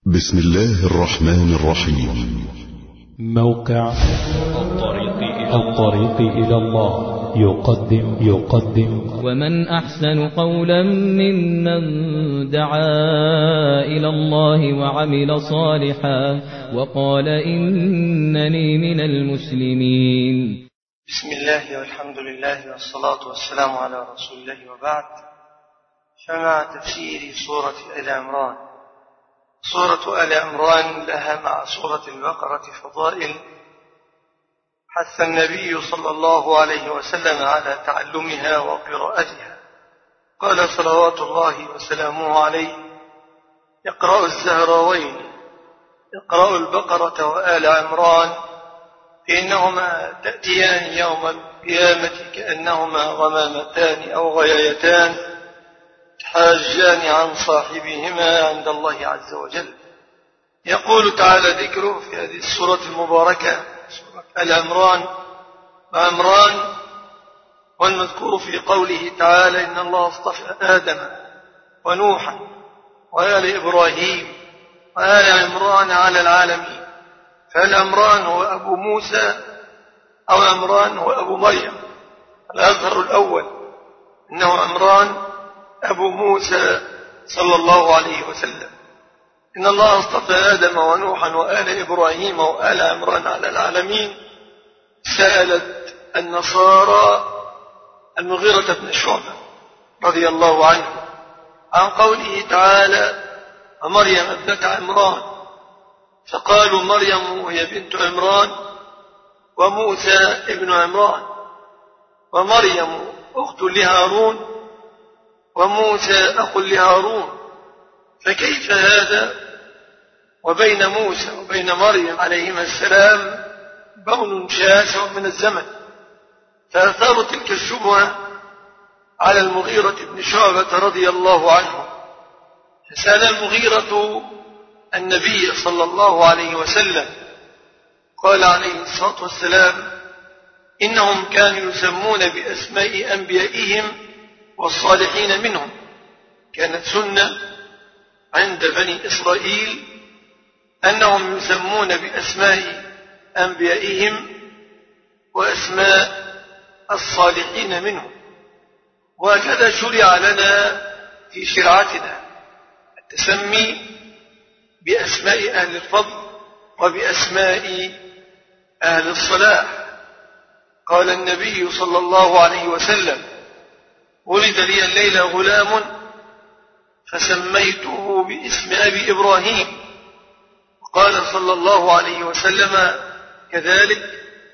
بسم الله الرحمن الرحيم. موقع الطريق إلى الله يقدم ومن أحسن قولا ممن دعا إلى الله وعمل صالحا وقال إنني من المسلمين. بسم الله والحمد لله والصلاة والسلام على رسول الله وبعد. فمع تفسير سورة آل عمران. سورة آل عمران لها مع سورة البقرة فضائل حث النبي صلى الله عليه وسلم على تعلمها وقراءتها. قال صلوات الله وسلامه عليه: اقرأوا الزهراوين، اقرأوا البقرة وآل عمران، فإنهما تأتيان يوم القيامة كأنهما غمامتان أو غيايتان تحاجان عن صاحبهما عند الله عز وجل. يقول تعالى ذكره في هذه السورة المباركة، سورة آل عمران، وعمران والمذكور في قوله تعالى: إن الله اصطفى آدم ونوحا وآل إبراهيم وآل عمران على العالمين. فآل عمران هو أبو موسى أو عمران هو أبو مريم. الأظهر الأول إنه عمران أبو موسى صلى الله عليه وسلم. إن الله اصطفى آدم ونوحا وآل إبراهيم وآل عمران على العالمين. سألت النصارى المغيرة بن شعبة رضي الله عنه عن قوله تعالى: ومريم ابنة عمران، فقالوا مريم وهي بنت عمران وموسى ابن عمران، ومريم أخت لهارون وموسى أخ لهارون، فكيف هذا وبين موسى وبين مريم عليهما السلام بون شاسع من الزمن؟ فأثاروا تلك الشبهة على المغيرة بن شعبة رضي الله عنه. فسأل المغيرة النبي صلى الله عليه وسلم، قال عليه الصلاة والسلام: إنهم كانوا يسمون بأسماء أنبيائهم والصالحين منهم. كانت سنة عند بني إسرائيل أنهم يسمون بأسماء أنبيائهم وأسماء الصالحين منهم. وهكذا شرع لنا في شرعتنا التسمي بأسماء أهل الفضل وبأسماء أهل الصلاح. قال النبي صلى الله عليه وسلم: ولد لي الليلة غلام فسميته باسم أبي إبراهيم. وقال صلى الله عليه وسلم كذلك: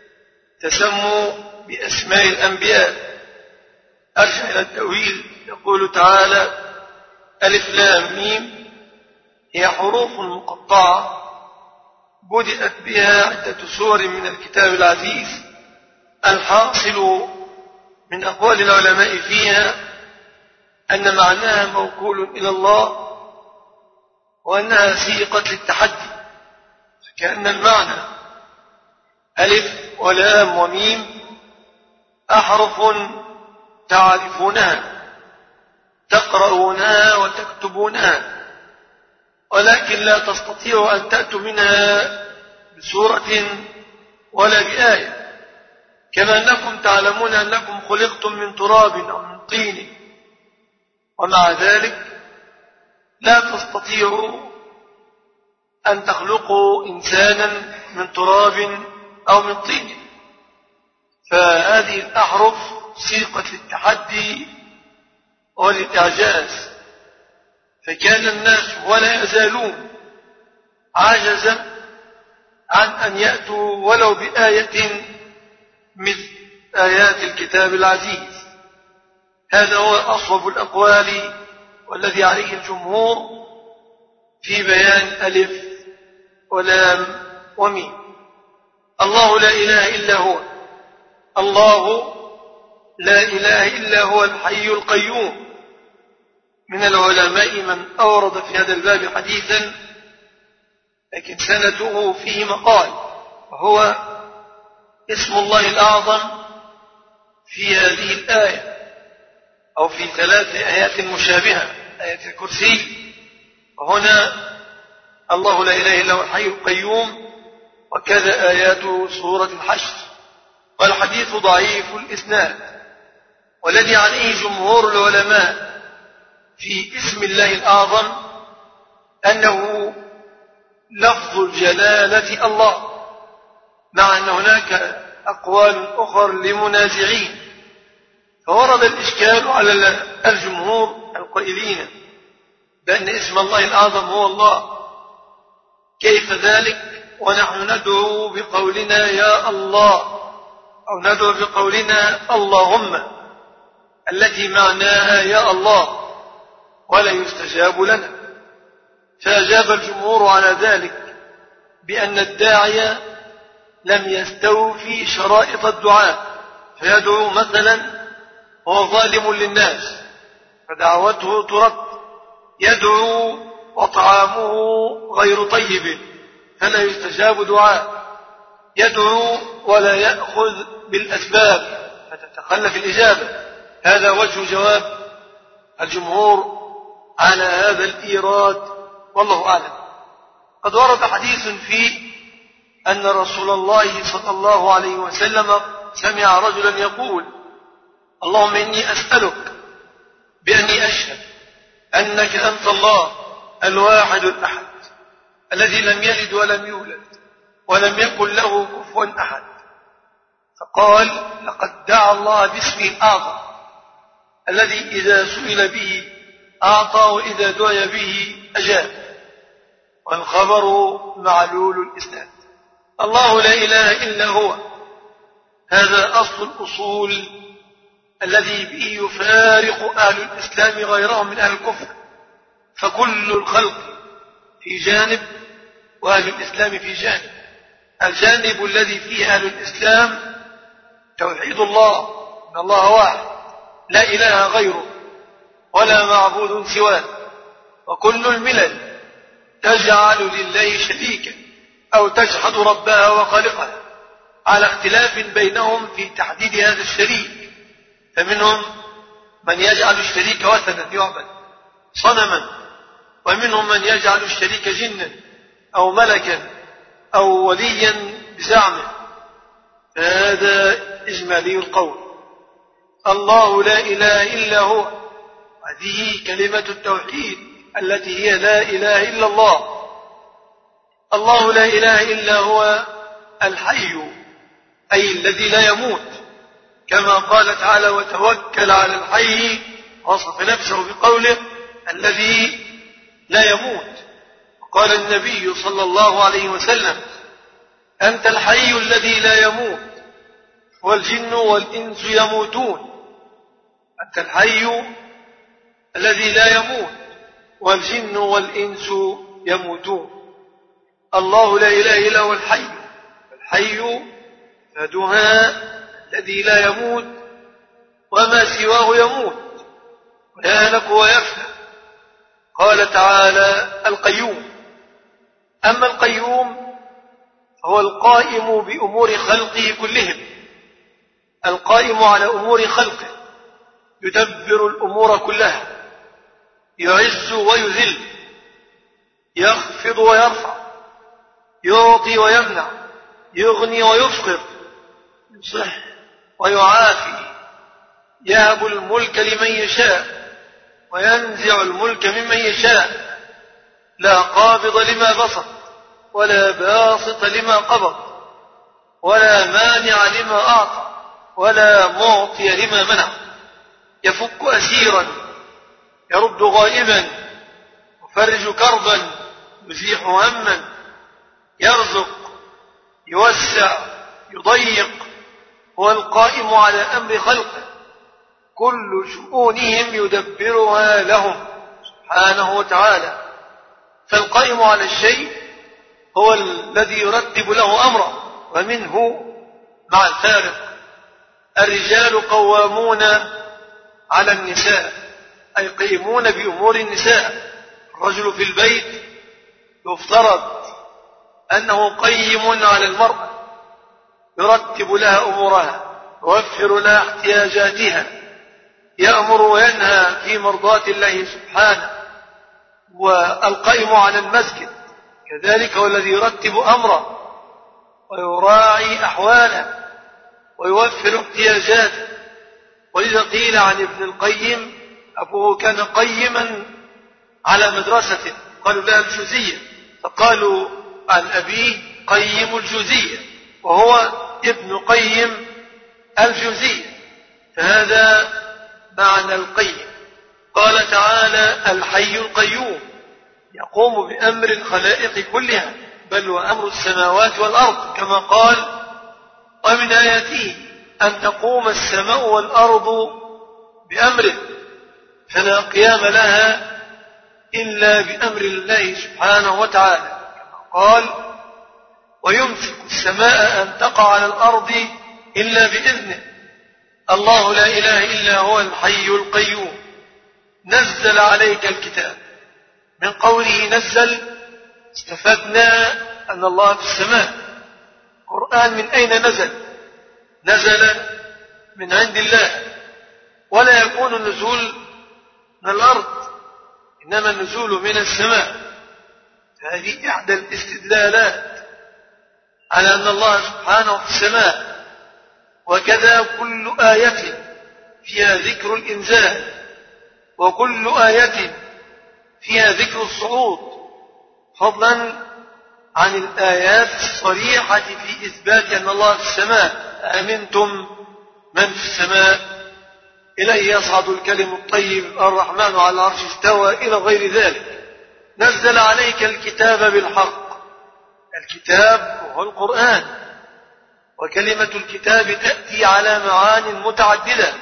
تسموا بأسماء الأنبياء. أرجع إلى التأويل. يقول تعالى: ألف لام ميم هي حروف مقطعة بدأت بها عدة سور من الكتاب العزيز. الحاصل من أقوال العلماء فيها أن معناها موكول إلى الله، وأنها سيقة للتحدي. فكأن المعنى ألف ولام وميم أحرف تعرفونها تقرؤونها وتكتبونها، ولكن لا تستطيعوا أن تأتوا منها بسورة ولا بآية، كما أنكم تعلمون أنكم خلقتم من تراب أو من طين، ومع ذلك لا تستطيعوا أن تخلقوا إنسانا من تراب أو من طين. فهذه الأحرف سيقة للتحدي وللإعجاز. فكان الناس ولا يزالون عاجزا عن أن يأتوا ولو بآية مثل آيات الكتاب العزيز. هذا هو أصوب الأقوال والذي عليه الجمهور في بيان ألف ولام وميم. الله لا إله إلا هو، الله لا إله إلا هو الحي القيوم. من العلماء من أورد في هذا الباب حديثا لكن سنده فيه مقال، وهو اسم الله الأعظم في هذه الآية أو في 3 آيات مشابهة: آية الكرسي، وهنا الله لا إله إلا هو الحي القيوم، وكذا آيات سورة الحشر. والحديث ضعيف الإسناد، والذي عليه جمهور العلماء في اسم الله الأعظم أنه لفظ الجلالة الله، مع أن هناك أقوال أخرى لمنازعين. فورد الإشكال على الجمهور القائلين بأن اسم الله الأعظم هو الله، كيف ذلك ونحن ندعو بقولنا يا الله، أو ندعو بقولنا اللهم، التي معناها يا الله، ولا يستجاب لنا؟ فأجاب الجمهور على ذلك بأن الداعية لم يستوفي شرائط الدعاء، فيدعو مثلا هو ظالم للناس فدعوته ترد، يدعو وطعامه غير طيب فلا يستجاب دعاء، يدعو ولا يأخذ بالأسباب فتتخلف الإجابة. هذا وجه جواب الجمهور على هذا الإيراد، والله أعلم. قد ورد حديث فيه أن رسول الله صلى الله عليه وسلم سمع رجلا يقول: اللهم إني أسألك بأني أشهد أنك أنت الله الواحد الأحد الذي لم يلد ولم يولد ولم يكن له كفوا أحد. فقال: لقد دعا الله باسمه الأعظم الذي إذا سئل به أعطى وإذا دعي به أجاب. والخبر معلول الإسناد. الله لا إله إلا هو، هذا أصل الأصول الذي به يفارق أهل الإسلام غيرهم من أهل الكفر، فكل الخلق في جانب وأهل الإسلام في جانب. الجانب الذي فيه أهل الإسلام توحيد الله، إن الله واحد لا إله غيره ولا معبود سواه، وكل الملل تجعل لله شريكا أو تجحد ربها وخالقها على اختلاف بينهم في تحديد هذا الشريك. فمنهم من يجعل الشريك وثنا يعبد صنما، ومنهم من يجعل الشريك جنا أو ملكا أو وليا بزعمه. فهذا إجمالي القول. الله لا إله إلا هو، هذه كلمة التوحيد التي هي لا إله إلا الله. الله لا إله إلا هو الحي، أي الذي لا يموت، كما قال تعالى: وتوكل على الحي، وصف نفسه بقوله الذي لا يموت. قال النبي صلى الله عليه وسلم: أنت الحي الذي لا يموت والجن والإنس يموتون. أنت الحي الذي لا يموت والجن والإنس يموتون. الله لا إله إلا هو الحي، الحي فدها الذي لا يموت، وما سواه يموت ويهلك ويفنى. قال تعالى: القيوم. أما القيوم فهو القائم بأمور خلقه كلهم، القائم على أمور خلقه، يدبر الأمور كلها، يعز ويذل، يخفض ويرفع، يعطي ويمنع، يغني ويفقر، يصح ويعافي، يهب الملك لمن يشاء وينزع الملك ممن يشاء، لا قابض لما بسط ولا باسط لما قبض، ولا مانع لما أعطى ولا معطي لما منع، يفك أسيرا، يرد غائبا، يفرج كربا، يزيح هما، يرزق، يوسع، يضيق. هو القائم على أمر خلقه، كل شؤونهم يدبرها لهم سبحانه وتعالى. فالقائم على الشيء هو الذي يرتب له أمره. ومنه مع الفارق: الرجال قوامون على النساء، أي قيمون بأمور النساء. الرجل في البيت يفترض أنه قيم على المرأة، يرتب لها أمورها، يوفر لها احتياجاتها، يأمر وينهى في مرضاة الله سبحانه. والقائم على المسجد وكذلك هو الذي يرتب أمره ويراعي أحواله ويوفر احتياجاته. ولذا قيل عن ابن القيم أبوه كان قيما على مدرسة قالوا لها الجوزية، فقالوا عن أبيه قيم الجوزية وهو ابن قيم الجوزية، فهذا معنى القيم. قال تعالى الحي القيوم يقوم بأمر الخلائق كلها بل وأمر السماوات والأرض، كما قال ومن آياته أن تقوم السماء والأرض بأمره فلا قيام لها إلا بأمر الله سبحانه وتعالى، كما قال ويمسك السماء أن تقع على الأرض إلا بإذنه الله لا إله إلا هو الحي القيوم. نزل عليك الكتاب، من قوله نزل استفدنا أن الله في السماء. القرآن من أين نزل؟ نزل من عند الله، ولا يكون النزول من الأرض إنما النزول من السماء. فهذه إحدى الاستدلالات على أن الله سبحانه في السماء. وكذا كل آية فيها ذكر الإنزال وكل آية فيها ذكر الصعود، فضلا عن الآيات الصريحة في إثبات أن الله في السماء. أأمنتم من في السماء إليه يصعد الكلم الطيب الرحمن على العرش استوى إلى غير ذلك. نزل عليك الكتاب بالحق، الكتاب هو القرآن، وكلمة الكتاب تأتي على معان متعددة،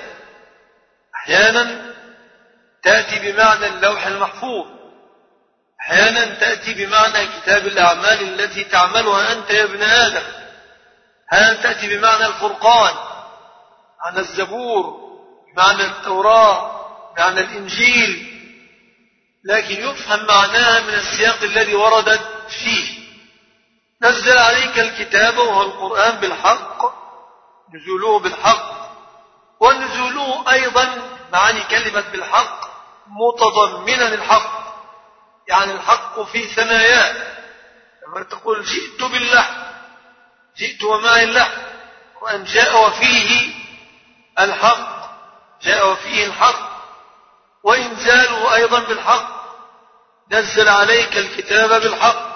أحيانا تأتي بمعنى اللوح المحفوظ، أحيانا تأتي بمعنى كتاب الأعمال التي تعملها أنت يا ابن آدم، أحيانا تأتي بمعنى الفرقان، معنى الزبور، معنى التوراة، معنى الإنجيل، لكن يفهم معناها من السياق الذي وردت فيه. نزل عليك الكتاب وهو القرآن بالحق، نزوله بالحق، ونزوله أيضا معاني كلمة بالحق متضمنا الحق، يعني الحق في ثناياه. لما تقول جئت باللحم، جئت ومعي اللحم، وأن جاء وفيه الحق، جاء وفيه الحق، وإنزاله أيضا بالحق. نزل عليك الكتاب بالحق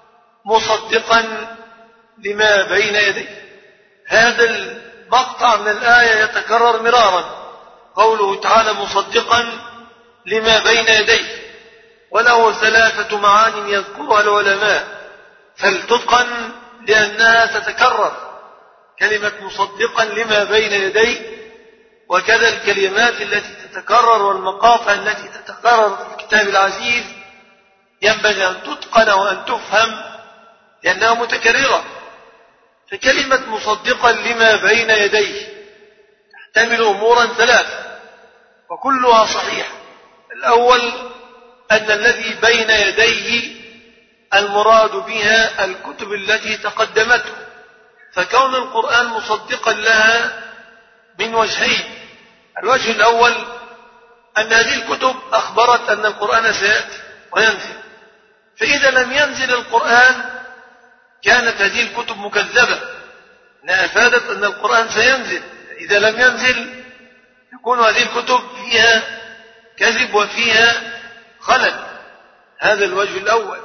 مصدقا لما بين يديه. هذا المقطع من الآية يتكرر مرارا، قوله تعالى مصدقا لما بين يديه، وله ثلاثة معان يذكرها العلماء فلتتقن لأنها تتكرر، كلمة مصدقا لما بين يديه، وكذا الكلمات التي تتكرر والمقاطع التي تتكرر في الكتاب العزيز ينبغي أن تتقن وأن تفهم لأنها متكررة. فكلمة مصدقا لما بين يديه تحتمل أمورا ثلاثة وكلها صحيحة. الأول أن الذي بين يديه المراد بها الكتب التي تقدمته، فكون القرآن مصدقا لها من وجهين. الوجه الأول أن هذه الكتب أخبرت أن القرآن سيأتي وينزل، فإذا لم ينزل القرآن كانت هذه الكتب مكذبة، لأنها أفادت أن القرآن سينزل. إذا لم ينزل يكون هذه الكتب فيها كذب وفيها خلل. هذا الوجه الأول.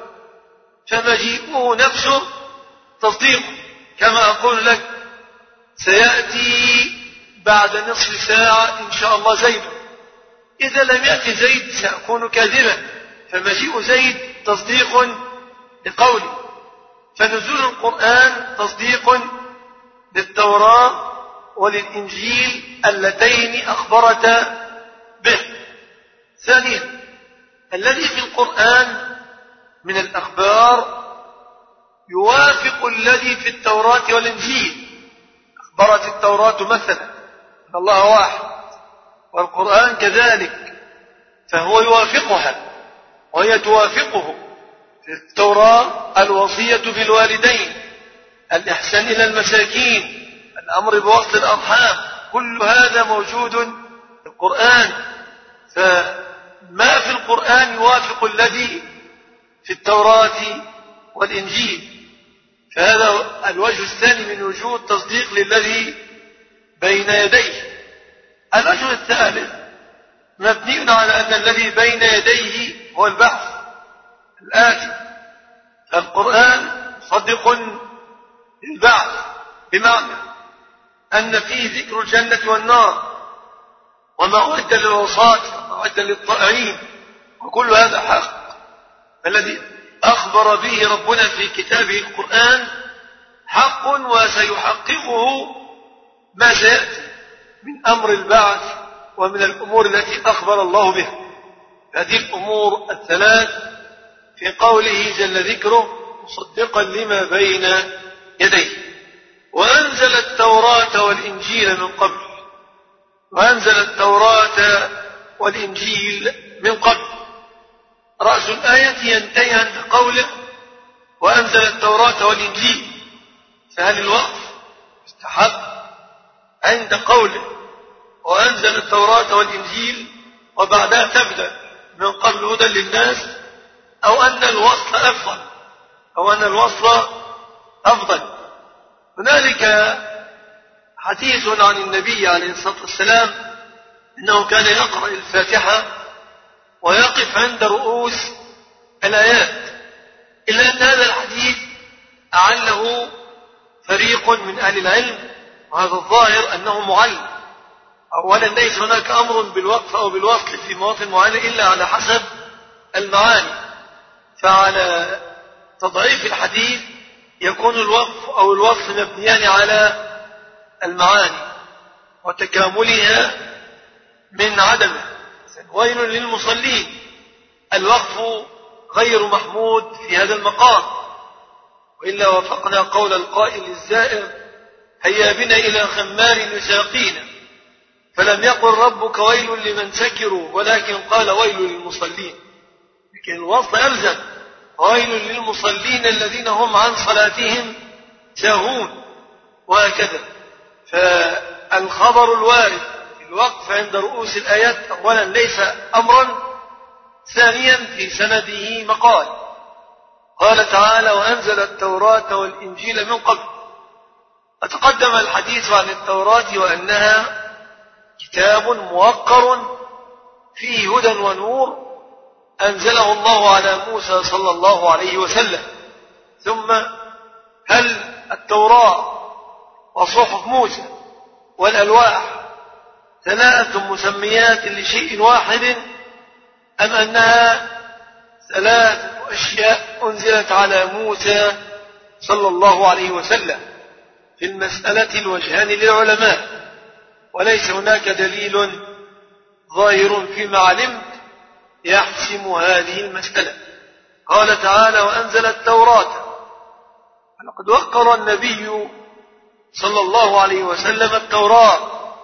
فمجيئه نفسه تصديق، كما أقول لك سيأتي بعد نصف ساعة إن شاء الله زيد، إذا لم يأتي زيد سأكون كاذبا، فمجيء زيد تصديق لقوله. فنزول القرآن تصديق للتوراة وللإنجيل اللتين أخبرتا به. ثانيا الذي في القرآن من الأخبار يوافق الذي في التوراة والإنجيل. أخبرت التوراة مثلا أن الله واحد، والقرآن كذلك، فهو يوافقها وهي توافقه. في التوراة الوصية بالوالدين، الإحسان إلى المساكين، الأمر بوصل الأرحام، كل هذا موجود في القرآن. فما في القرآن يوافق الذي في التوراة والإنجيل. فهذا الوجه الثاني من وجوه التصديق للذي بين يديه. الوجه الثالث مبني على أن الذي بين يديه هو البعث الآتي. القرآن مصدق للبعث، بمعنى أن فيه ذكر الجنة والنار وما أعد للعصاة وما أعد للطائعين، وكل هذا حق. الذي أخبر به ربنا في كتابه القرآن حق، وسيحققه ما سيأتي من أمر البعث ومن الأمور التي أخبر الله بها. هذه الأمور الثلاث في قوله جل ذكره مصدقا لما بين يديه. وأنزل التوراة والإنجيل من قبل. وأنزل التوراة والإنجيل من قبل. رأس الآية ينتهي عند قوله وأنزل التوراة والإنجيل. فهل الوقف استحب عند قوله وأنزل التوراة والإنجيل وبعدها تبدأ من قبل هدى للناس، أو أن الوصل أفضل، أو أن الوصل أفضل؟ هنالك حديث عن النبي عليه الصلاة والسلام أنه كان يقرأ الفاتحة ويقف عند رؤوس الآيات، إلا أن هذا الحديث أعله فريق من أهل العلم، وهذا الظاهر أنه معلم. أولا ليس هناك أمر بالوقف أو بالوصل في مواطن معينة إلا على حسب المعاني، فعلى تضعيف الحديث يكون الوقف أو الوصل مبنيان على المعاني وتكاملها من عدمه. ويل للمصلين، الوقف غير محمود في هذا المقام، وإلا وافقنا قول القائل الزائر هيا بنا إلى خمار يساقينا، فلم يقل ربك ويل لمن سكروا ولكن قال ويل للمصلين. لكن الوصل ألزم ويل للمصلين الذين هم عن صلاتهم ساهون، وهكذا. فالخبر الوارد في الوقف عند رؤوس الآيات أولا ليس أمرا، ثانيا في سنده مقال. قال تعالى وأنزل التوراة والإنجيل من قبل. وتقدم الحديث عن التوراة وأنها كتاب موقر فيه هدى ونور أنزله الله على موسى صلى الله عليه وسلم. ثم هل التوراة وصحف موسى والألواح ثلاث مسميات لشيء واحد، أم أنها ثلاث أشياء أنزلت على موسى صلى الله عليه وسلم؟ في المسألة الوجهان للعلماء، وليس هناك دليل ظاهر فيما علمت يحسم هذه المسألة. قال تعالى وأنزل التوراة. لقد وقر النبي صلى الله عليه وسلم التوراة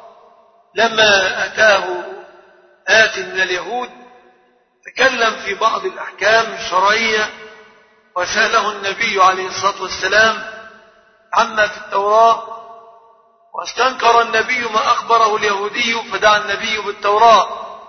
لما أتاه آت من اليهود تكلم في بعض الأحكام الشرعية، وسأله النبي عليه الصلاة والسلام عما في التوراة، واستنكر النبي ما أخبره اليهودي، فدعا النبي بالتوراة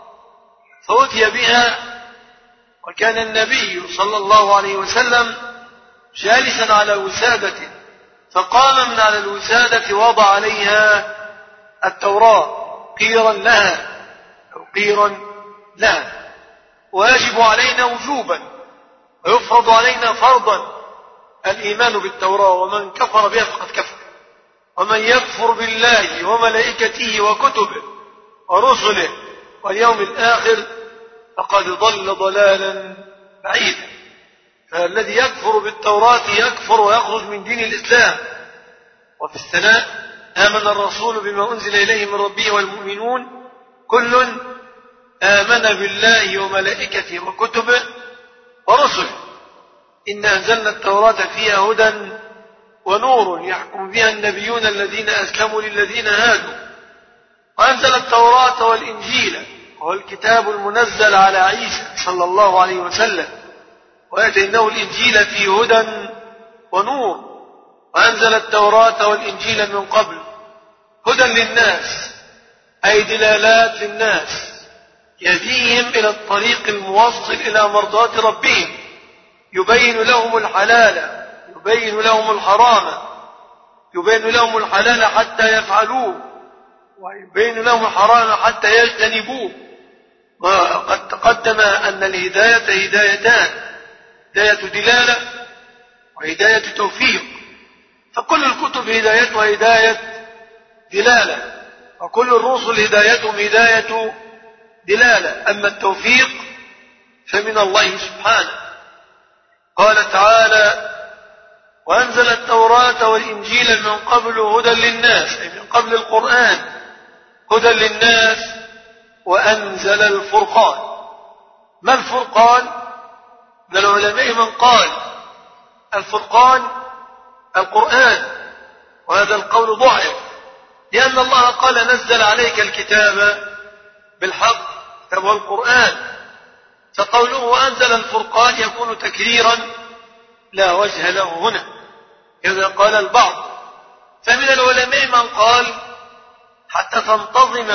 فأتي بها. وكان النبي صلى الله عليه وسلم جالسا على وسادة، فقام من على الوسادة وضع عليها التوراة قيرا لها أو قيرا لها. ويجب علينا وجوبا ويفرض علينا فرضا الإيمان بالتوراة، ومن كفر بها فقد كفر. ومن يكفر بالله وملائكته وكتبه ورسله واليوم الآخر فقد ضل ضلالا بعيدا. فالذي يكفر بالتوراة يكفر ويخرج من دين الإسلام. وفي الثناء آمن الرسول بما أنزل إليه من ربه والمؤمنون كل آمن بالله وملائكته وكتبه ورسله إنا أنزلنا التوراة فيها هدى ونور يحكم بها النبيون الذين أسلموا للذين هادوا. وأنزل التوراة والإنجيل وهو الكتاب المنزل على عيسى صلى الله عليه وسلم، وآتيناه الإنجيل فيه هدى ونور. وأنزل التوراة والإنجيل من قبل هدى للناس، أي دلالات للناس يهديهم إلى الطريق الموصل إلى مرضاة ربهم، يبين لهم الحلال، يبين لهم الحرام، يبين لهم الحلال حتى يفعلوه، ويبين لهم الحرام حتى يجتنبوه. وقد تقدم أن الهداية هدايتان: هداية دلالة وهداية توفيق. فكل الكتب هدايتها هداية دلالة، وكل الرسل هدايتهم هداية دلالة. أما التوفيق فمن الله سبحانه. قال تعالى: وأنزل التوراة والإنجيل من قبل هدى للناس، أي من قبل القرآن هدى للناس، وأنزل الفرقان. ما الفرقان؟ من العلماء من قال الفرقان القرآن، وهذا القول ضعيف، لأن الله قال: نزل عليك الكتاب بالحق، كتاب القرآن. فقوله وأنزل الفرقان يكون تكريرا لا وجه له هنا، كذا قال البعض. فمن العلماء من قال حتى تنتظم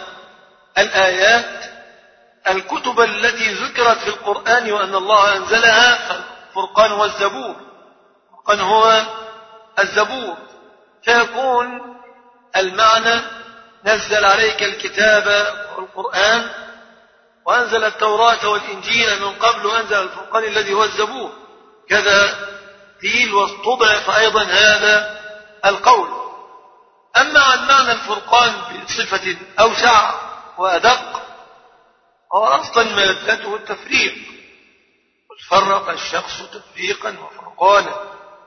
الآيات الكتب التي ذكرت في القرآن وأن الله أنزلها، فالفرقان هو الزبور، الفرقان هو الزبور، فيكون المعنى: نزل عليك الكتاب والقرآن، وأنزل التوراة والإنجيل من قبل، وأنزل الفرقان الذي هو الزبور. كذا قيل، واستضعف أيضا هذا القول. أما عن معنى الفرقان بصفة أوسع وأدق، هو أصلا مادته التفريق، فرق الشخص تفريقا وفرقانا.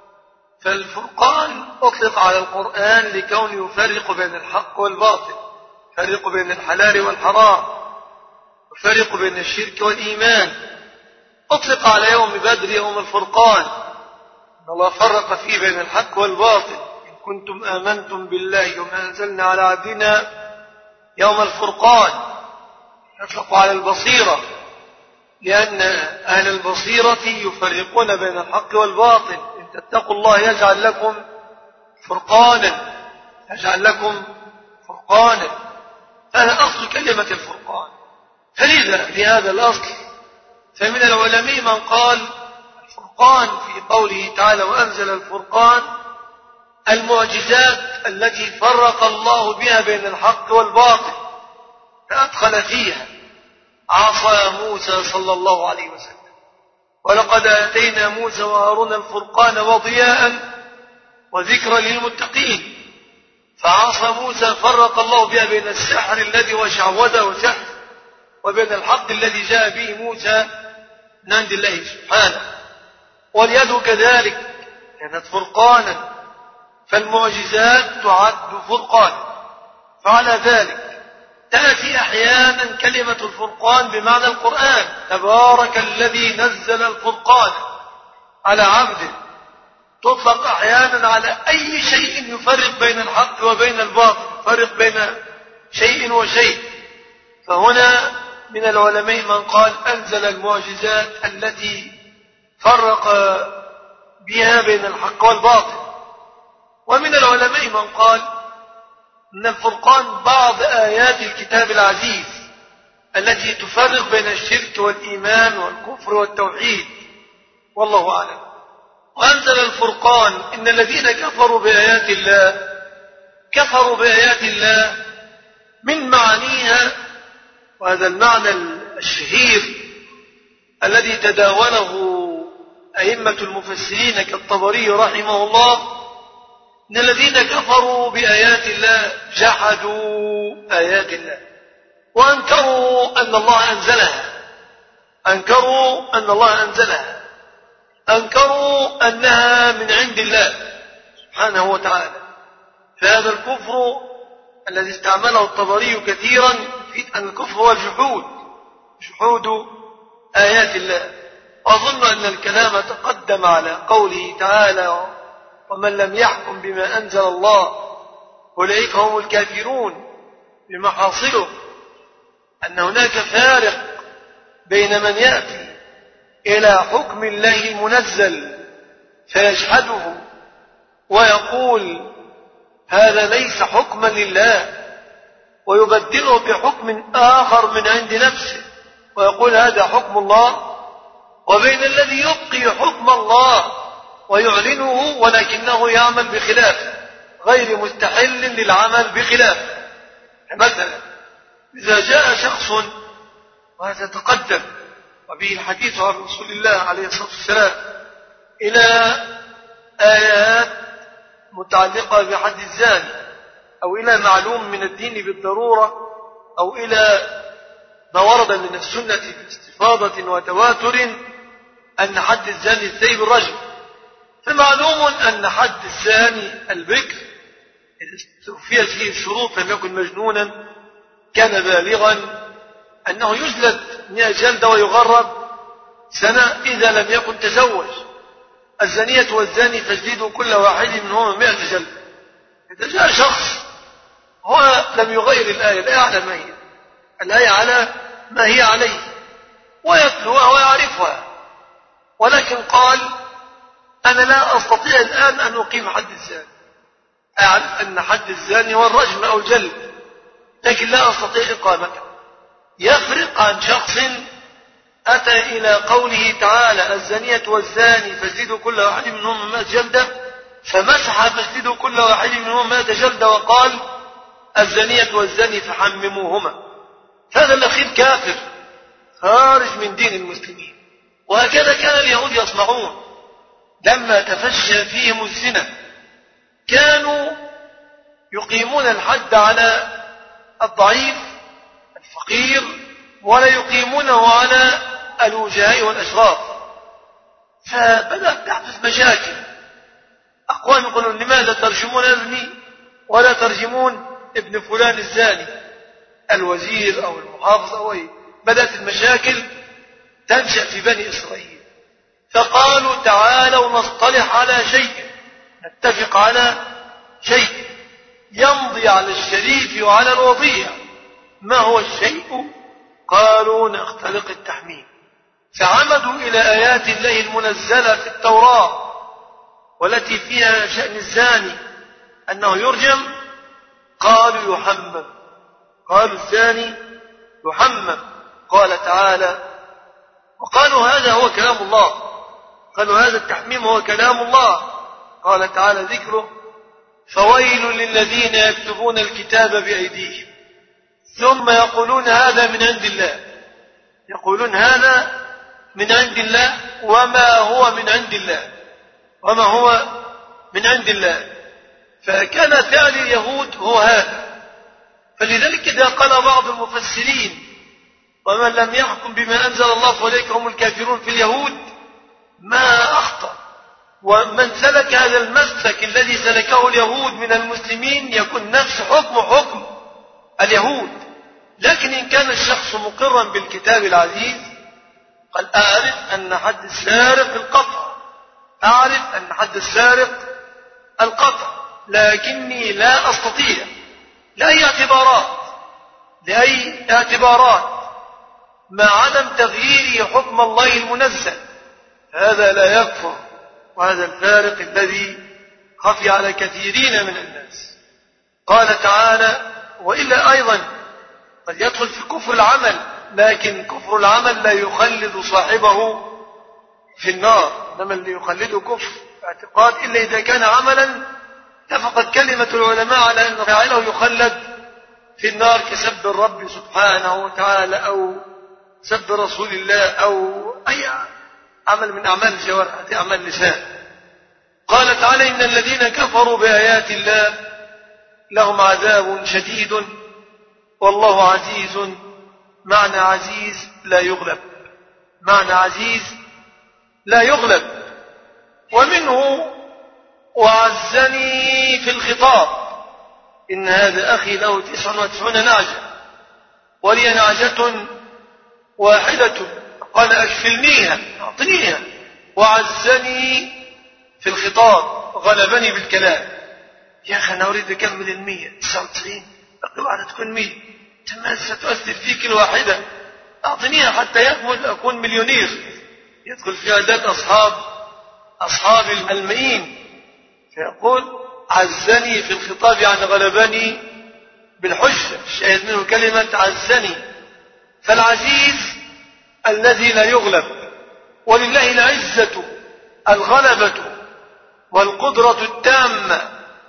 فالفرقان أطلق على القرآن لكونه يفرق بين الحق والباطل، يفرق بين الحلال والحرام، يفرق بين الشرك والإيمان. أطلق على يوم بدر يوم الفرقان، إن الله فرق فيه بين الحق والباطل: إن كنتم آمنتم بالله وما أنزلنا على عبدنا يوم الفرقان. يطلق على البصيرة، لأن أهل البصيرة يفرقون بين الحق والباطل. إن تتقوا الله يجعل لكم فرقانا، يجعل لكم فرقانا. هذا أصل كلمة الفرقان. فلذا لهذا الأصل فمن العلماء من قال الفرقان في قوله تعالى: وأنزل الفرقان المعجزات التي فرق الله بها بين الحق والباطل، فأدخل فيها عصا موسى صلى الله عليه وسلم: ولقد آتينا موسى وهارون الفرقان وضياء وذكرى للمتقين. فعصا موسى فرق الله بها بين السحر الذي وشعوذة وسحر، وبين الحق الذي جاء به موسى من عند الله سبحانه. واليد كذلك كانت فرقانا، فالمعجزات تعد فرقانا. فعلى ذلك تأتي أحيانا كلمة الفرقان بمعنى القرآن: تبارك الذي نزل الفرقان على عبده. تطلق أحيانا على أي شيء يفرق بين الحق وبين الباطل، يفرق بين شيء وشيء. فهنا من العلماء من قال أنزل المعجزات التي فرق بها بين الحق والباطل. ومن العلماء من قال أن الفرقان بعض آيات الكتاب العزيز التي تفرق بين الشرك والإيمان والكفر والتوحيد، والله أعلم. وأنزل الفرقان: إن الذين كفروا بآيات الله كفروا بآيات الله من معانيها، وهذا المعنى الشهير الذي تداوله أئمة المفسرين كالطبري رحمه الله: إن الذين كفروا بآيات الله جحدوا آيات الله وأنكروا أن الله أنزلها، أنكروا أن الله أنزلها، أنكروا أنها من عند الله سبحانه وتعالى. فهذا الكفر الذي استعمله الطبري كثيرا في أن الكفر هو الجحود، جحود آيات الله. وأظن أن الكلام تقدم على قوله تعالى: ومن لم يحكم بما أنزل الله أولئك هم الكافرون، بمحاصله أن هناك فارق بين من يأتي إلى حكم الله المنزل فيجحده ويقول هذا ليس حكما لله، ويبدله بحكم آخر من عند نفسه ويقول هذا حكم الله، وبين الذي يبقي حكم الله ويعلنه ولكنه يعمل بخلافه غير مستحل للعمل بخلافه. مثلا إذا جاء شخص، وهذا تقدم وبه الحديث عن رسول الله عليه الصلاة والسلام، إلى آيات متعلقة بحد الزاني، أو إلى معلوم من الدين بالضرورة، أو إلى ما ورد من السنة باستفاضة وتواتر أن حد الزاني الثيب الرجم، فمعلوم أن حد الزاني البكر إذا استوفيت فيه الشروط، لم يكن مجنونا كان بالغا، أنه يجلد 100 جلدة ويغرب سنة إذا لم يكن تزوج. الزانية والزاني فاجلدوا كل واحد منهما 100 جلدة. إذا جاء شخص هو لم يغير الآية على ما هي، الآية على ما هي عليه ويتلوها ويعرفها، ولكن قال أنا لا أستطيع الآن أن أقيم حد الزاني، أعرف أن حد الزاني هو الرجم أو الجلد، لكن لا أستطيع إقامته. يفرق عن شخص أتى إلى قوله تعالى الزانية والزاني فاجلدوا كل واحد منهما 100 جلدة، فمسح فاجلدوا كل واحد منهما 100 جلدة وقال الزانية والزاني فحمموهما. هذا الأخير كافر خارج من دين المسلمين. وهكذا كان اليهود يصنعون لما تفشى فيهم الزنا، كانوا يقيمون الحد على الضعيف الفقير ولا يقيمونه على الوجهاء والأشراف. فبدأت تحدث مشاكل، أقوام يقولون لماذا ترجمون ابني ولا ترجمون ابن فلان الزاني، الوزير أو المحافظ أو أي. بدأت المشاكل تنشأ في بني إسرائيل، فقالوا تعالوا نصطلح على شيء، نتفق على شيء يمضي على الشريف وعلى الوضيع. ما هو الشيء؟ قالوا نختلق التحميم. فعمدوا إلى آيات الله المنزلة في التوراة والتي فيها شأن الزاني أنه يرجم، قالوا يحمم، قالوا الزاني يحمم. قال تعالى وقالوا هذا هو كلام الله، قالوا هذا التحميم هو كلام الله. قال تعالى ذكره فويل للذين يكتبون الكتاب بأيديهم ثم يقولون هذا من عند الله، يقولون هذا من عند الله وما هو من عند الله، وما هو من عند الله. فكان فعل اليهود هو هذا. فلذلك إذا قال بعض المفسرين ومن لم يحكم بما أنزل الله فأولئك هم الكافرون في اليهود، ما أخطأ. ومن سلك هذا المسلك الذي سلكه اليهود من المسلمين يكون نفس حكم اليهود. لكن إن كان الشخص مقرا بالكتاب العزيز قال أعرف أن حد السارق القطع، أعرف أن حد السارق القطع، لكني لا أستطيع لأي اعتبارات مع عدم تغيير حكم الله المنزل. هذا لا يكفر، وهذا الفارق الذي خفي على كثيرين من الناس. قال تعالى وإلا أيضا قد يدخل في كفر العمل، لكن كفر العمل لا يخلد صاحبه في النار، إنما اللي يخلده كفر اعتقاد إلا إذا كان عملا اتفقت كلمة العلماء على أن فاعله يخلد في النار كسب الرب سبحانه وتعالى أو سب رسول الله أو أي عمل من أعمال الجوارح، أعمال اللسان. قال تعالى إن الذين كفروا بآيات الله لهم عذاب شديد والله عزيز. معنى عزيز لا يغلب، معنى عزيز لا يغلب. ومنه وعزني في الخطاب إن هذا أخي له 99 نعجة ولي نعجة واحدة قال أكفلنيها أعطنيها. وعزني في الخطاب غلبني بالكلام. يا أخي أنا أريد أكمل 199 أقول تكون 100 تمام ستؤثر فيك الواحدة، أعطنيها حتى يكمل أكون مليونير يدخل في عداد أصحاب المئين. فيقول عزني في الخطاب يعني غلبني بالحجة، الشاهد منه كلمة عزني. فالعزيز الذي لا يغلب ولله العزة الغلبة والقدرة التامة،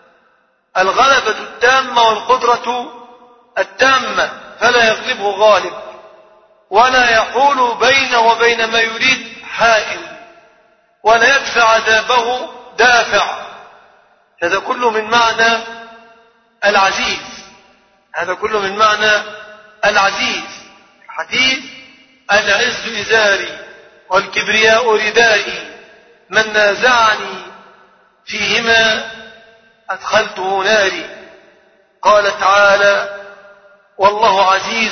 الغلبة التامة والقدرة التامة، فلا يغلبه غالب ولا يحول بينه وبين ما يريد حائل ولا يدفع عذابه دافع. هذا كله من معنى العزيز، هذا كله من معنى العزيز. الحديث العز إزاري والكبرياء ردائي، من نازعني فيهما أدخلته ناري. قال تعالى والله عزيز.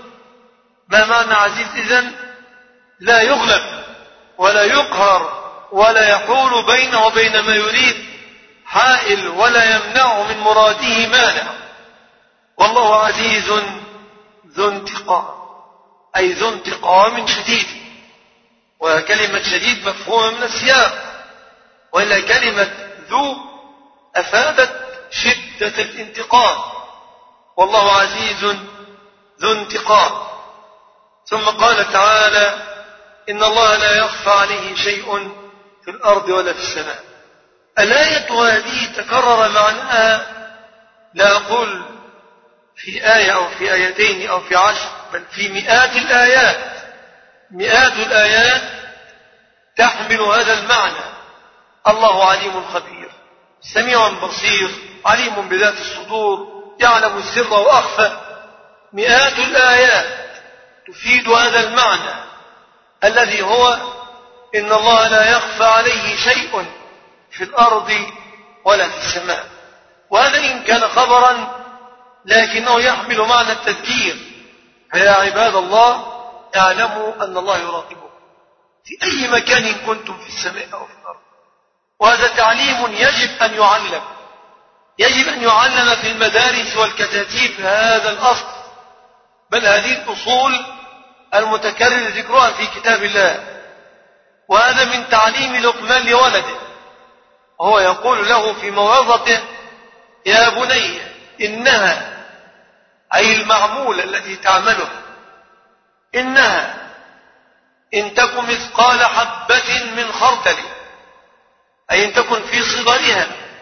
ما معنى عزيز إذن؟ لا يغلب ولا يقهر ولا يحول بينه وبين ما يريد حائل ولا يمنعه من مراده مانع. والله عزيز ذو انتقام، أي ذو انتقام شديد. وكلمة شديد مفهومة من السياق، وإلا كلمة ذو أفادت شدة الانتقام. والله عزيز ذو انتقام. ثم قال تعالى إن الله لا يخفى عليه شيء في الأرض ولا في السماء. الآية هذه تكرر معناها، لا أقول في آية أو في آيتين أو في 10، بل في مئات الآيات. مئات الآيات تحمل هذا المعنى. الله عليم خبير، سميع بصير، عليم بذات الصدور، يعلم السر وأخفى. مئات الآيات تفيد هذا المعنى الذي هو إن الله لا يخفى عليه شيء في الأرض ولا في السماء. وهذا إن كان خبرا لكنه يحمل معنى التذكير. فيا عباد الله اعلموا أن الله يراقبكم في أي مكان كنتم في السماء أو في الأرض. وهذا تعليم يجب أن يعلم، يجب أن يعلم في المدارس والكتاتيب هذا الأصل، بل هذه الأصول المتكرر ذكرها في كتاب الله. وهذا من تعليم لقمان لولده، وهو يقول له في موعظته يا بني إنها، أي المعمول التي تعمله، إنها إن تكن مثقال حبة من خردل، أي إن تكن في صغرها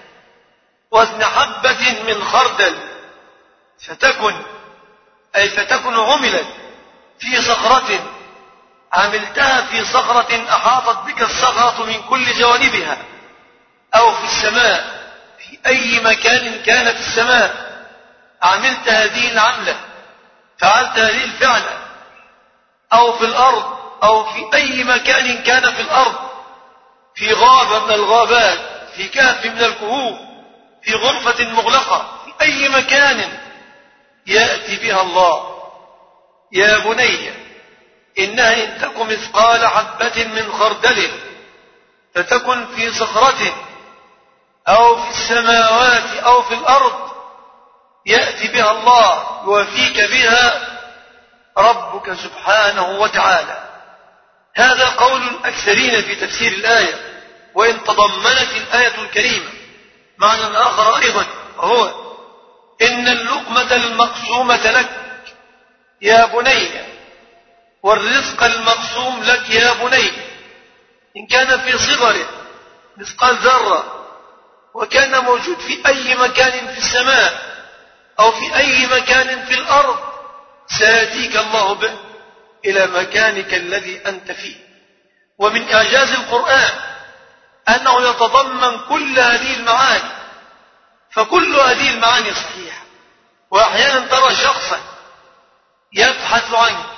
وزن حبة من خردل، فتكن أي فتكن عملت في صخرة، عملتها في صخرة أحاطت بك الصخرة من كل جوانبها، أو في السماء، في أي مكان كان في السماء عملت هذه العملة، فعلت هذه الفعلة، أو في الأرض، أو في أي مكان كان في الأرض، في غابة من الغابات، في كهف من الكهوف، في غرفة مغلقة، في أي مكان يأتي بها الله. يا بني إنها إن تك مثقال حبة من خردل فتكن في صخرة أو في السماوات أو في الأرض يأتي بها الله، يوفيك بها ربك سبحانه وتعالى. هذا قول الأكثرين في تفسير الآية، وإن تضمنت الآية الكريمة معنى آخر أيضا، وهو إن اللقمة المقسومة لك يا بني، والرزق المقسوم لك يا بني، إن كان في صغره مثقال ذرة وكان موجود في أي مكان في السماء أو في أي مكان في الأرض، سيأتيك الله به إلى مكانك الذي أنت فيه. ومن إعجاز القرآن أنه يتضمن كل هذه المعاني، فكل هذه المعاني صحيحة. وأحيانا ترى شخصا يبحث عنك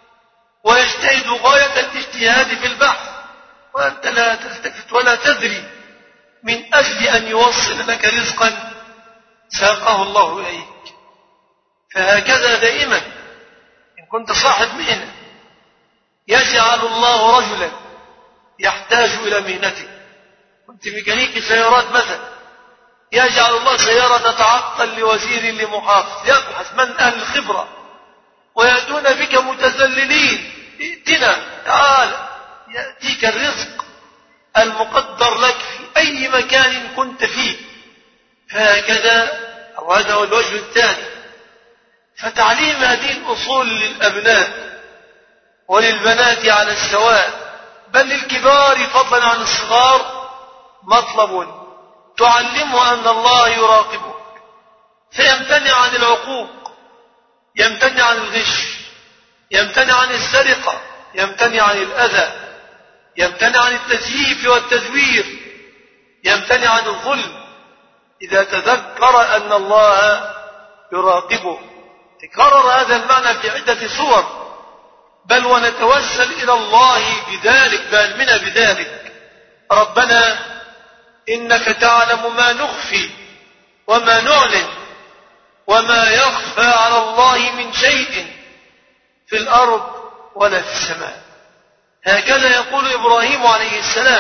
ويجتهد غاية الاجتهاد في البحث وأنت لا تلتفت ولا تدري، من أجل أن يوصل لك رزقا ساقه الله إليك. فهكذا دائما إن كنت صاحب مهنة يجعل الله رجلا يحتاج إلى مهنتك. كنت ميكانيكي سيارات مثلا، يجعل الله سيارة تتعطل لوزير لمحافظ، يبحث من أهل الخبرة ويأتون بك متذللين، ائتنا تعال، يأتيك الرزق المقدر لك في أي مكان كنت فيه. فهكذا، أو هذا هو الوجه الثاني. فتعليم هذه الأصول للأبناء وللبنات على السواء بل للكبار فضلا عن الصغار مطلب تعلمه أن الله يراقبه، فيمتنع عن العقوق، يمتنع عن الغش، يمتنع عن السرقة، يمتنع عن الأذى، يمتنع عن التزييف والتزوير، يمتنع عن الظلم إذا تذكر أن الله يراقبه. تكرر هذا المعنى في عدة صور، بل ونتوسل إلى الله بذلك بعلمنا بذلك. ربنا إنك تعلم ما نخفي وما نعلن وما يخفى على الله من شيء في الأرض ولا في السماء. هكذا يقول إبراهيم عليه السلام،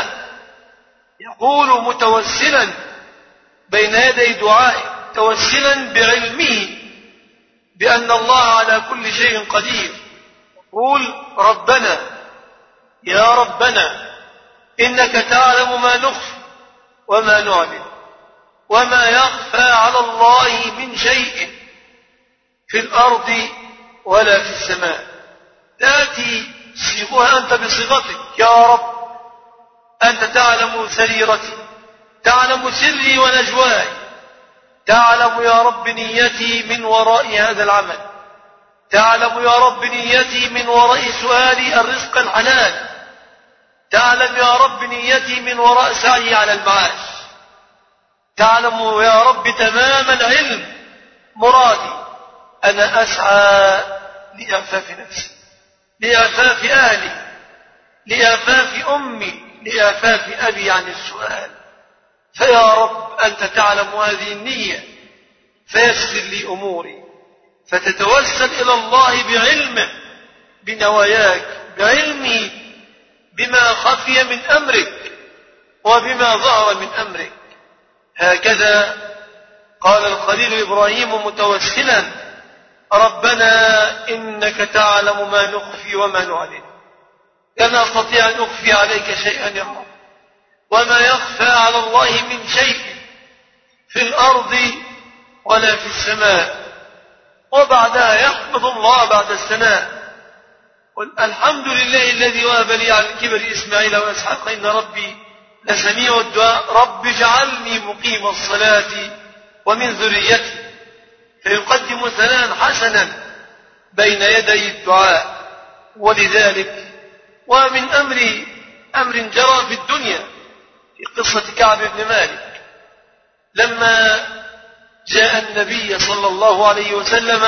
يقول متوسلا بين يدي دعائه، توسلا بعلمه بأن الله على كل شيء قدير. يقول ربنا يا ربنا إنك تعلم ما نخفي وما نعلن وما يخفى على الله من شيء في الأرض ولا في السماء. تأتي صيغها أنت بصيغتك يا رب، أنت تعلم سريرتي، تعلم سري ونجواي، تعلم يا رب نيتي من وراء هذا العمل، تعلم يا رب نيتي من وراء سؤالي الرزق الحلال، تعلم يا رب نيتي من وراء سعي على المعاش، تعلم يا رب تمام العلم مرادي. أنا أسعى لإعفاف نفسي، لإعفاف أهلي، لإعفاف أمي، لإعفاف أبي عن السؤال. فيا رب أنت تعلم هذه النية فيسر لي أموري. فتتوسل إلى الله بعلمه بنواياك، بعلمه بما خفي من أمرك وبما ظهر من أمرك. هكذا قال الخليل إبراهيم متوسلا ربنا إنك تعلم ما نخفي وما نعلن، لا أستطيع أن أخفي عليك شيئا يا رب، وما يخفى على الله من شيء في الأرض ولا في السماء. وبعدها يحمد الله بعد الثناء، قل الحمد لله الذي وهب لي على الكبر إسماعيل وإسحاق إن ربي لسميع الدعاء رب اجعلني مقيم الصلاة ومن ذريتي. فيقدم ثناء حسنا بين يدي الدعاء. ولذلك ومن أمر جرى في الدنيا في قصة كعب بن مالك لما جاء النبي صلى الله عليه وسلم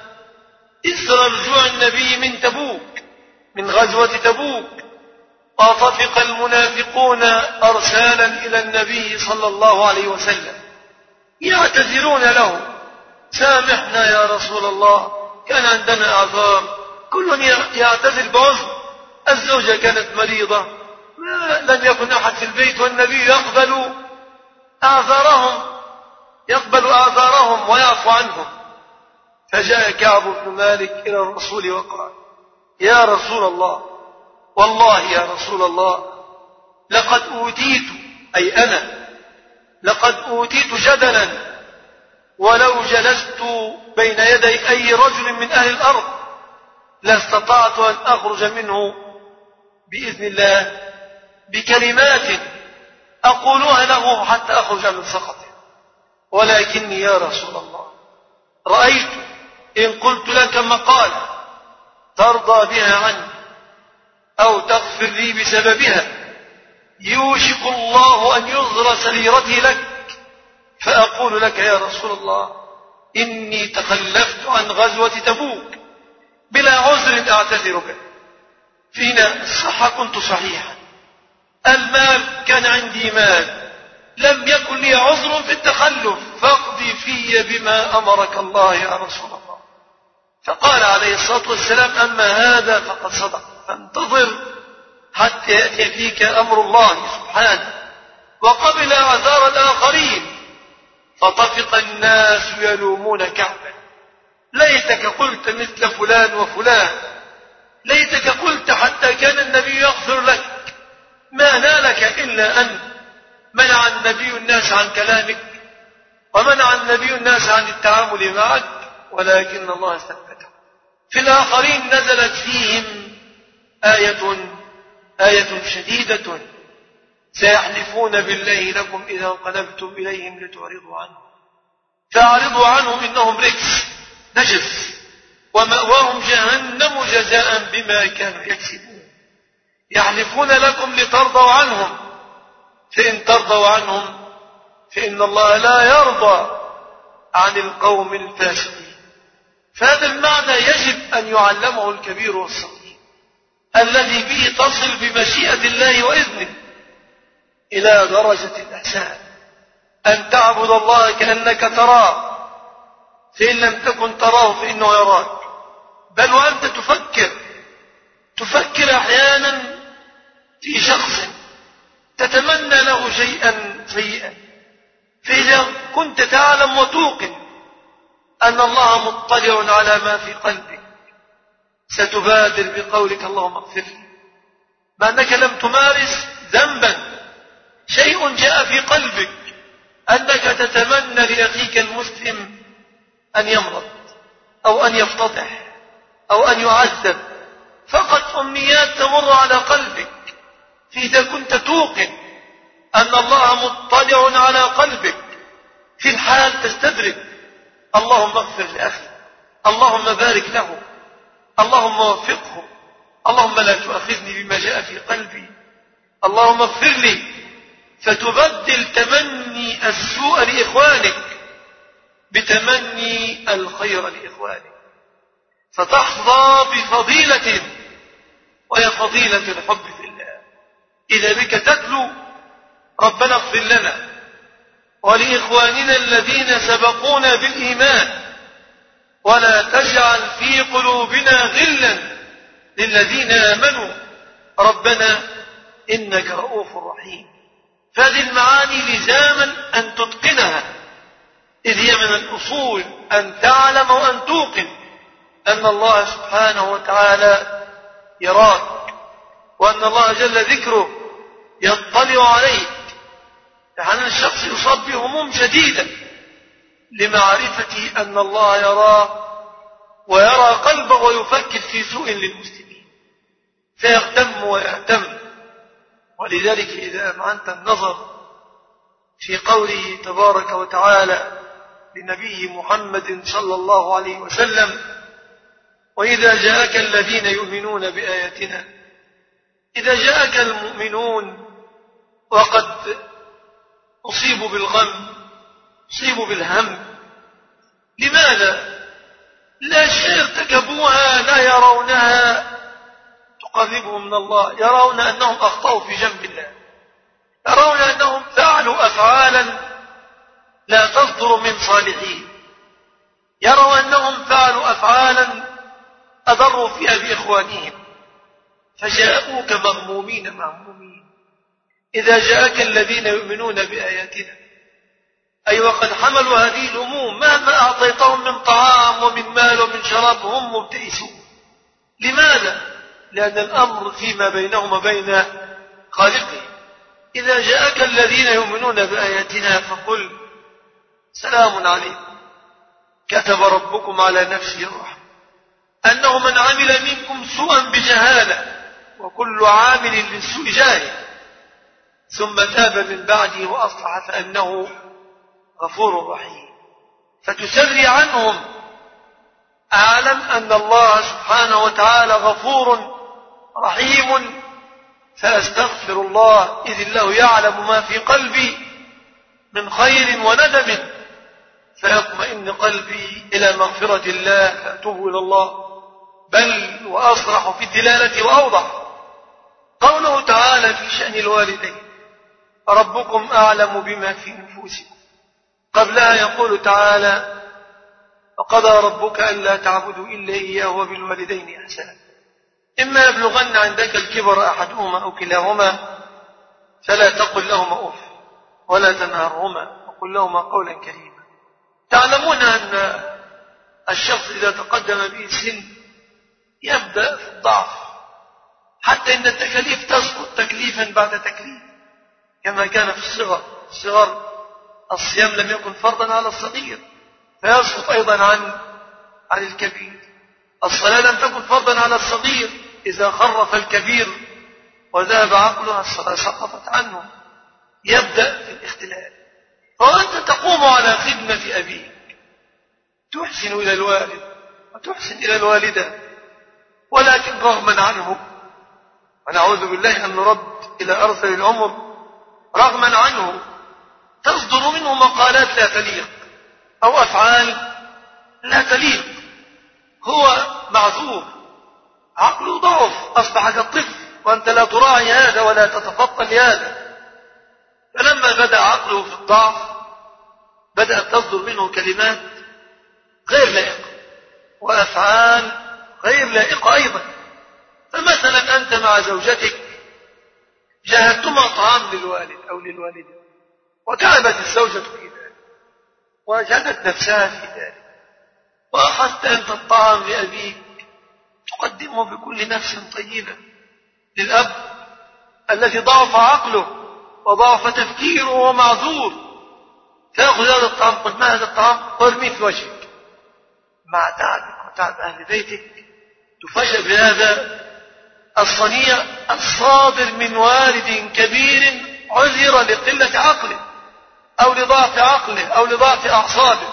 إثر رجوع النبي من تبوك، من غزوة تبوك، وطفق المنافقون أرسالا إلى النبي صلى الله عليه وسلم يعتذرون له، سامحنا يا رسول الله كان عندنا أعذار. كل يعتذر بعذر، الزوجة كانت مريضة، لم يكن أحد في البيت، والنبي يقبل أعذارهم ويعفو عنهم. فجاء كعب بن مالك إلى الرسول وقال يا رسول الله، والله يا رسول الله لقد أوتيت، أي أنا لقد أوتيت جدلا، ولو جلست بين يدي أي رجل من أهل الأرض لاستطعت أن أخرج منه بإذن الله بكلمات أقولها له حتى أخرج من سخطه، ولكني يا رسول الله رأيت إن قلت لك مقالة ترضى بها عني أو تغفر لي بسببها يوشك الله أن يظهر سريرتي لك، فأقول لك يا رسول الله إني تخلفت عن غزوة تبوك بلا عذر أعتذر به، فينا الصحة كنت صحيحا، المال كان عندي مال، لم يكن لي عذر في التخلف، فاقضي في بما أمرك الله يا رسول الله. فقال عليه الصلاة والسلام أما هذا فقد صدق، فانتظر حتى يأتي فيك أمر الله سبحانه. وقبل أعذار الآخرين، فطفق الناس يلومون كعبا ليتك قلت مثل فلان وفلان، ليتك قلت حتى كان النبي يغفر لك، ما نالك إلا أن منع النبي الناس عن كلامك ومنع النبي الناس عن التعامل معك، ولكن الله ثبته. في الآخرين نزلت فيهم آية آية شديدة سيحلفون بالله لكم إذا انقلبتم إليهم لتعرضوا عنهم فأعرضوا عنهم إنهم رجس نجس ومأواهم جهنم جزاء بما كانوا يكسبون يحلفون لكم لترضوا عنهم فإن ترضوا عنهم فإن الله لا يرضى عن القوم الفاسقين. فهذا المعنى يجب أن يعلمه الكبير والصغير الذي به تصل بمشيئة الله وإذنه إلى درجة الإحسان أن تعبد الله كأنك تراه فإن لم تكن تراه فإنه يراك بل وأنت تفكر أحيانا في شخص تتمنى له شيئا سيئا فإذا كنت تعلم وتوقن أن الله مطلع على ما في قلبك ستبادر بقولك اللهم اغفر لي مع أنك لم تمارس ذنبا شيء جاء في قلبك أنك تتمنى لأخيك المسلم أن يمرض أو أن يفتضح أو أن يعذب فقط أمنيات تمر على قلبك فإذا كنت توقن أن الله مطلع على قلبك في الحال تستدرك اللهم اغفر لأخي اللهم بارك له اللهم وفقه اللهم لا تؤاخذني بما جاء في قلبي اللهم اغفر لي فتبدل تمني السوء لإخوانك بتمني الخير لإخوانك فتحظى بفضيلة وهي فضيلة الحب في الله إذا بك تتلو ربنا اغفر لنا ولإخواننا الذين سبقونا بالإيمان ولا تجعل في قلوبنا غلا للذين آمنوا ربنا إنك رؤوف رحيم. فهذه المعاني لزاما أن تتقنها إذ هي من الأصول أن تعلم وأن توقن أن الله سبحانه وتعالى يراك وأن الله جل ذكره يطلع عليك. يعني الشخص يصاب بهموم شديدة لمعرفة أن الله يراه ويرى قلبه ويفكر في سوء للمسلمين فيغتم ويهتم. ولذلك إذا أمعنت النظر في قوله تبارك وتعالى لنبيه محمد صلى الله عليه وسلم وإذا جاءك الذين يؤمنون بآياتنا إذا جاءك المؤمنون وقد أصيبوا بالغم أصيبوا بالهم لماذا؟ لا شيء ارتكبوها لا يرونها تقربهم من الله يرون أنهم أخطأوا في جنب الله يرون أنهم فعلوا أفعالا لا تصدر من صالحين يروا أنهم فعلوا أفعالا أضروا فيها بإخوانهم فجاءوك مغمومين مهمومين. إذا جاءك الذين يؤمنون بآياتنا أي وقد حملوا هذه الهموم مهما أعطيتهم من طعام ومن مال ومن شراب هم مبتئسون. لماذا؟ لأن الأمر فيما بينهم وبين خالقهم. إذا جاءك الذين يؤمنون بآياتنا فقل سلام عليكم كتب ربكم على نفسه الرحمة أنه من عمل منكم سوءا بجهالة وكل عامل للسوء جاهل ثم تاب من بعده وأصلح فأنه غفور رحيم. فتسري عنهم أعلم أن الله سبحانه وتعالى غفور رحيم فأستغفر الله إذ الله يعلم ما في قلبي من خير وندم فيطمئن قلبي إلى مغفرة الله فأتوب إلى الله بل وأصرح في الدلالة وأوضح. قوله تعالى في شأن الوالدين ربكم أعلم بما في نفوسكم قبلها يقول تعالى وقضى ربك ألا تعبدوا إلا إياه وبالوالدين إحسانا إما يبلغن عندك الكبر أحدهما أو كلاهما فلا تقل لهما أف ولا تنهرهما وقل لهما قولا كريما. تعلمون أن الشخص إذا تقدم به السن يبدأ في الضعف حتى إن التكاليف تسقط تكليفا بعد تكليف كما كان في الصغر الصيام لم يكن فرضا على الصغير فيسقط أيضا عن الكبير. الصلاة لم تكن فرضا على الصغير إذا خرف الكبير وذهب عقله الصلاة سقطت عنه، يبدأ في الاختلال. وأنت تقوم على خدمة أبيك، تحسن إلى الوالد وتحسن إلى الوالدة، ولكن رغما عنه، ونعوذ بالله أن نرد إلى أرذل العمر، رغما عنه تصدر منه مقالات لا تليق أو أفعال لا تليق. هو معذور، عقله ضعف، أصبح كالطفل، وأنت لا تراعي هذا ولا تتفطن لهذا. فلما بدأ عقله في الضعف بدأت تصدر منه كلمات غير لائقة وأفعال غير لائقة أيضا. فمثلا أنت مع زوجتك جهزتما طعام للوالد أو للوالدة، وتعبت الزوجة في ذلك وجهدت نفسها في ذلك، وأخذت أنت الطعام لأبيك تقدمه بكل نفس طيبة للأب الذي ضعف عقله وضعف تفكيره ومعذور، تأخذ هذا الطعام، قل ما هذا الطعام، وارميه في وجهك. مع تعبك وتعب أهل بيتك تفاجأ بهذا الصنيع الصادر من والد كبير عذر لقلة عقله أو لضعف عقله أو لضعف أعصابه،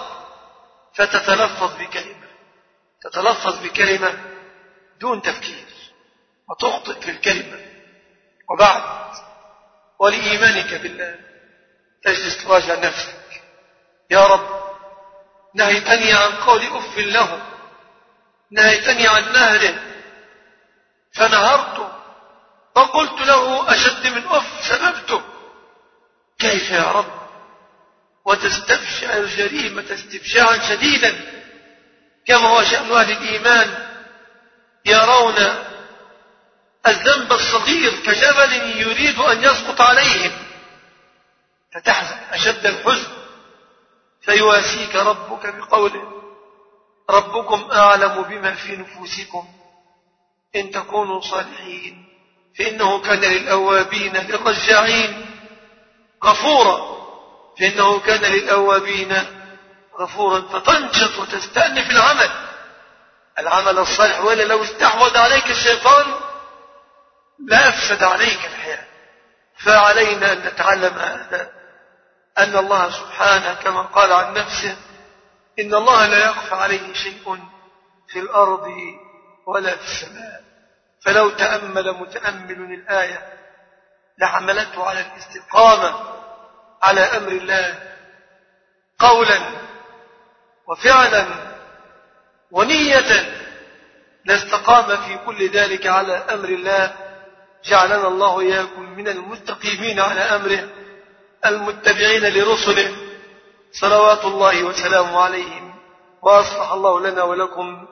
فتتلفظ بكلمة دون تفكير وتخطئ في الكلمة. وبعد ولإيمانك بالله تجلس تراجع نفسك، يا رب نهيتني عن قول أف له، نهيتني عن نهره فنهرته وقلت له أشد من أف سببته، كيف يا رب؟ وتستبشع الجريمة استبشاعا شديدا كما هو شأن أهل الإيمان، يرون الذنب الصغير كجبل يريد أن يسقط عليهم، فتحزن أشد الحزن، فيواسيك ربك بقوله ربكم أعلم بما في نفوسكم إن تكونوا صالحين فإنه كان للأوابين للرجاعين غفورا، فإنه كان للأوابين غفورا. فتنشط وتستأنف العمل الصالح، وإلا لو استحوذ عليك الشيطان لا أفسد عليك الحياة. فعلينا أن نتعلم هذا، أن الله سبحانه كما قال عن نفسه إن الله لا يخفى عليه شيء في الأرض ولا في السماء. فلو تأمل متأمل الآية لحملته على الاستقامة على أمر الله قولا وفعلا ونية، لاستقام في كل ذلك على أمر الله. جعلنا الله إياكم من المستقيمين على أمره المتبعين لرسله صلوات الله وسلامه عليهم. وأصلح الله لنا ولكم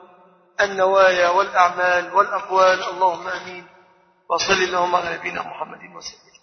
النوايا والأعمال والأقوال، اللهم آمين. وصل اللهم على نبينا محمد وسلم.